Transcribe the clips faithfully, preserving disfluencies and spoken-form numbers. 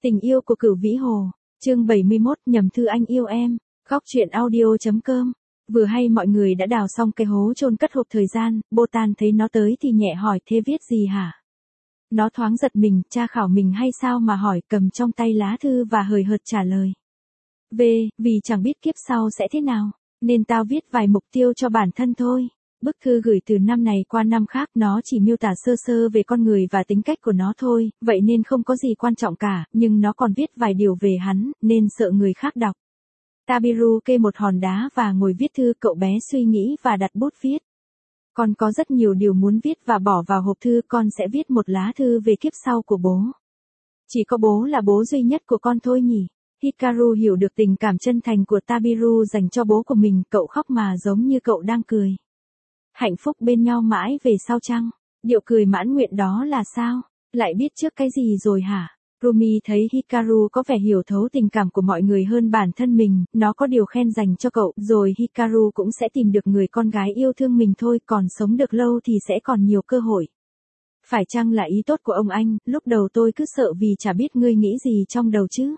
Tình yêu của Cửu Vĩ Hồ, chương bảy mươi mốt, nhầm thư anh yêu em, góc truyện audio.com. Vừa hay mọi người đã đào xong cái hố chôn cất hộp thời gian, Botan thấy nó tới thì nhẹ hỏi thế viết gì hả? Nó thoáng giật mình, tra khảo mình hay sao mà hỏi, cầm trong tay lá thư và hời hợt trả lời. V, vì chẳng biết kiếp sau sẽ thế nào, nên tao viết vài mục tiêu cho bản thân thôi. Bức thư gửi từ năm này qua năm khác, nó chỉ miêu tả sơ sơ về con người và tính cách của nó thôi, vậy nên không có gì quan trọng cả, nhưng nó còn viết vài điều về hắn, nên sợ người khác đọc. Tabiru kê một hòn đá và ngồi viết thư, cậu bé suy nghĩ và đặt bút viết. Con có rất nhiều điều muốn viết và bỏ vào hộp thư, con sẽ viết một lá thư về kiếp sau của bố. Chỉ có bố là bố duy nhất của con thôi nhỉ? Hikaru hiểu được tình cảm chân thành của Tabiru dành cho bố của mình, cậu khóc mà giống như cậu đang cười. Hạnh phúc bên nhau mãi về sau chăng? Điệu cười mãn nguyện đó là sao? Lại biết trước cái gì rồi hả? Rumi thấy Hikaru có vẻ hiểu thấu tình cảm của mọi người hơn bản thân mình, nó có điều khen dành cho cậu, rồi Hikaru cũng sẽ tìm được người con gái yêu thương mình thôi, còn sống được lâu thì sẽ còn nhiều cơ hội. Phải chăng là ý tốt của ông anh, lúc đầu tôi cứ sợ vì chả biết ngươi nghĩ gì trong đầu chứ.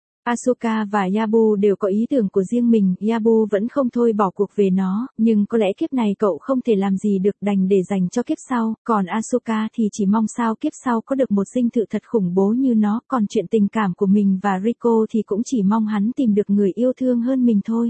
Asuka và Yabu đều có ý tưởng của riêng mình, Yabu vẫn không thôi bỏ cuộc về nó, nhưng có lẽ kiếp này cậu không thể làm gì được, đành để dành cho kiếp sau, còn Asuka thì chỉ mong sao kiếp sau có được một dinh thự thật khủng bố như nó, còn chuyện tình cảm của mình và Riko thì cũng chỉ mong hắn tìm được người yêu thương hơn mình thôi.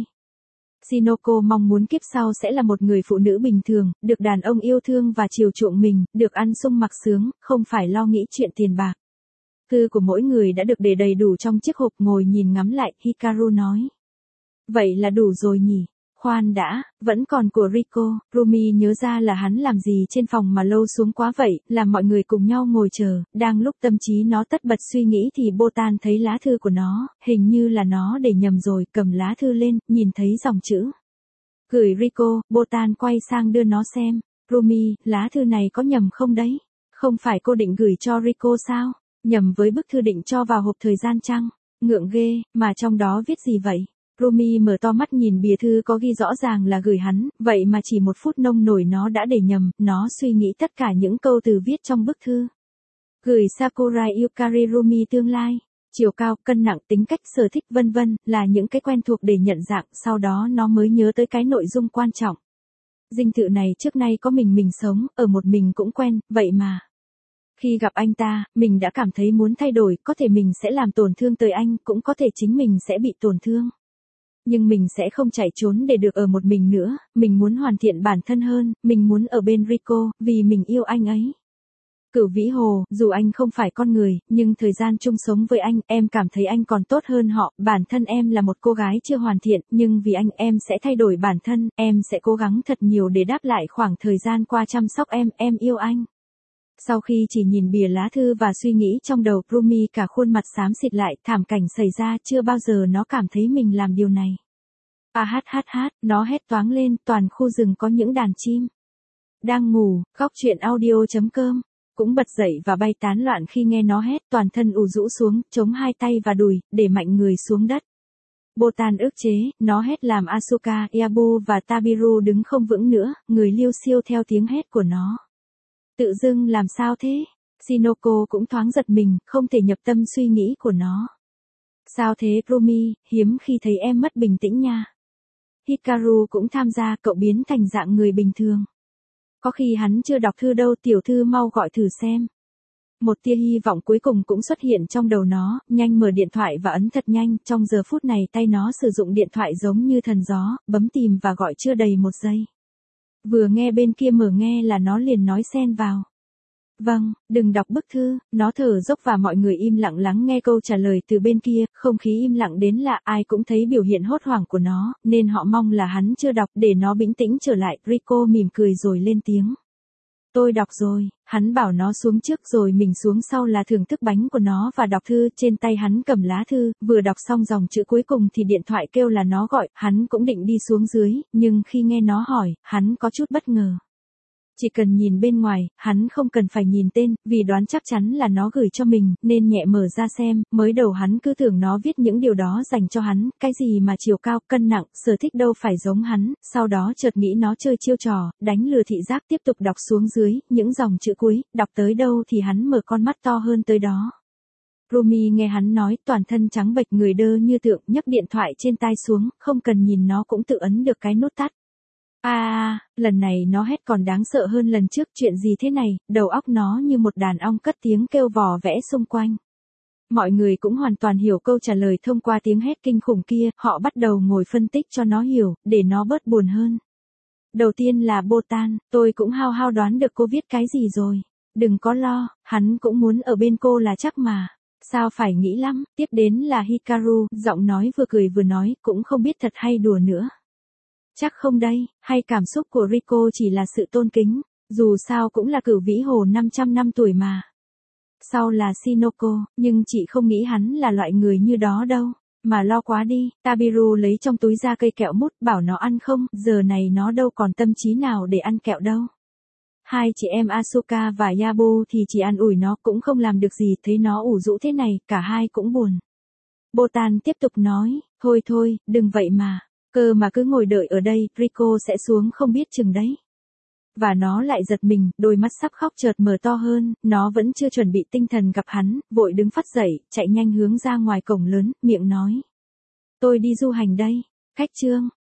Shinoko mong muốn kiếp sau sẽ là một người phụ nữ bình thường, được đàn ông yêu thương và chiều chuộng mình, được ăn sung mặc sướng, không phải lo nghĩ chuyện tiền bạc. Thư của mỗi người đã được để đầy đủ trong chiếc hộp, ngồi nhìn ngắm lại, Hikaru nói. Vậy là đủ rồi nhỉ? Khoan đã, vẫn còn của Riko. Rumi nhớ ra là hắn làm gì trên phòng mà lâu xuống quá vậy, làm mọi người cùng nhau ngồi chờ, đang lúc tâm trí nó tất bật suy nghĩ thì Botan thấy lá thư của nó, hình như là nó để nhầm rồi, cầm lá thư lên, nhìn thấy dòng chữ. Gửi Riko, Botan quay sang đưa nó xem. Rumi, lá thư này có nhầm không đấy? Không phải cô định gửi cho Riko sao? Nhầm với bức thư định cho vào hộp thời gian chăng? Ngượng ghê, mà trong đó viết gì vậy? Rumi mở to mắt nhìn bìa thư có ghi rõ ràng là gửi hắn, vậy mà chỉ một phút nông nổi nó đã để nhầm, nó suy nghĩ tất cả những câu từ viết trong bức thư. Gửi Sakurai Yukari Rumi tương lai, chiều cao, cân nặng, tính cách, sở thích vân vân, là những cái quen thuộc để nhận dạng, sau đó nó mới nhớ tới cái nội dung quan trọng. Dinh thự này trước nay có mình mình sống, ở một mình cũng quen, vậy mà. Khi gặp anh ta, mình đã cảm thấy muốn thay đổi, có thể mình sẽ làm tổn thương tới anh, cũng có thể chính mình sẽ bị tổn thương. Nhưng mình sẽ không chạy trốn để được ở một mình nữa, mình muốn hoàn thiện bản thân hơn, mình muốn ở bên Riko, vì mình yêu anh ấy. Cửu Vĩ Hồ, dù anh không phải con người, nhưng thời gian chung sống với anh, em cảm thấy anh còn tốt hơn họ, bản thân em là một cô gái chưa hoàn thiện, nhưng vì anh, em sẽ thay đổi bản thân, em sẽ cố gắng thật nhiều để đáp lại khoảng thời gian qua chăm sóc em, em yêu anh. Sau khi chỉ nhìn bìa lá thư và suy nghĩ trong đầu, Rumi cả khuôn mặt xám xịt lại, thảm cảnh xảy ra, chưa bao giờ nó cảm thấy mình làm điều này. À hát hát hát, nó hét toáng lên, toàn khu rừng có những đàn chim. Đang ngủ, góc truyện audio.com, cũng bật dậy và bay tán loạn khi nghe nó hét, toàn thân ù rũ xuống, chống hai tay và đùi, để mạnh người xuống đất. Botan ức chế, nó hét làm Asuka, Yabu và Tabiru đứng không vững nữa, người liêu xiêu theo tiếng hét của nó. Tự dưng làm sao thế? Shinoko cũng thoáng giật mình, không thể nhập tâm suy nghĩ của nó. Sao thế Rumi, hiếm khi thấy em mất bình tĩnh nha. Hikaru cũng tham gia, cậu biến thành dạng người bình thường. Có khi hắn chưa đọc thư đâu, tiểu thư mau gọi thử xem. Một tia hy vọng cuối cùng cũng xuất hiện trong đầu nó, nhanh mở điện thoại và ấn thật nhanh, trong giờ phút này tay nó sử dụng điện thoại giống như thần gió, bấm tìm và gọi chưa đầy một giây. Vừa nghe bên kia mở nghe là nó liền nói xen vào. Vâng, đừng đọc bức thư, nó thở dốc và mọi người im lặng lắng nghe câu trả lời từ bên kia, không khí im lặng đến lạ, ai cũng thấy biểu hiện hốt hoảng của nó, nên họ mong là hắn chưa đọc để nó bình tĩnh trở lại. Riko mỉm cười rồi lên tiếng. Tôi đọc rồi, hắn bảo nó xuống trước rồi mình xuống sau là thưởng thức bánh của nó và đọc thư, trên tay hắn cầm lá thư, vừa đọc xong dòng chữ cuối cùng thì điện thoại kêu là nó gọi, hắn cũng định đi xuống dưới, nhưng khi nghe nó hỏi, hắn có chút bất ngờ. Chỉ cần nhìn bên ngoài, hắn không cần phải nhìn tên, vì đoán chắc chắn là nó gửi cho mình, nên nhẹ mở ra xem, mới đầu hắn cứ tưởng nó viết những điều đó dành cho hắn, cái gì mà chiều cao, cân nặng, sở thích đâu phải giống hắn, sau đó chợt nghĩ nó chơi chiêu trò, đánh lừa thị giác, tiếp tục đọc xuống dưới, những dòng chữ cuối, đọc tới đâu thì hắn mở con mắt to hơn tới đó. Rumi nghe hắn nói, toàn thân trắng bệch người đơ như tượng, nhấc điện thoại trên tai xuống, không cần nhìn nó cũng tự ấn được cái nút tắt. A à, lần này nó hét còn đáng sợ hơn lần trước, chuyện gì thế này, đầu óc nó như một đàn ong cất tiếng kêu vò vẽ xung quanh. Mọi người cũng hoàn toàn hiểu câu trả lời thông qua tiếng hét kinh khủng kia, họ bắt đầu ngồi phân tích cho nó hiểu, để nó bớt buồn hơn. Đầu tiên là Botan, tôi cũng hao hao đoán được cô viết cái gì rồi. Đừng có lo, hắn cũng muốn ở bên cô là chắc mà. Sao phải nghĩ lắm, tiếp đến là Hikaru, giọng nói vừa cười vừa nói, cũng không biết thật hay đùa nữa. Chắc không đây, hay cảm xúc của Rico chỉ là sự tôn kính, dù sao cũng là cửu vĩ hồ năm trăm năm tuổi mà. Sau là Shinoko, nhưng chị không nghĩ hắn là loại người như đó đâu, mà lo quá đi. Tabiru lấy trong túi ra cây kẹo mút, bảo nó ăn không, giờ này nó đâu còn tâm trí nào để ăn kẹo đâu. Hai chị em Asuka và Yabu thì chỉ an ủi nó, cũng không làm được gì, thấy nó ủ rũ thế này, cả hai cũng buồn. Botan tiếp tục nói, thôi thôi, đừng vậy mà, cơ mà cứ ngồi đợi ở đây, Rico sẽ xuống không biết chừng đấy. Và nó lại giật mình, đôi mắt sắp khóc chợt mở to hơn, nó vẫn chưa chuẩn bị tinh thần gặp hắn, vội đứng phắt dậy, chạy nhanh hướng ra ngoài cổng lớn, miệng nói. Tôi đi du hành đây, khách trương.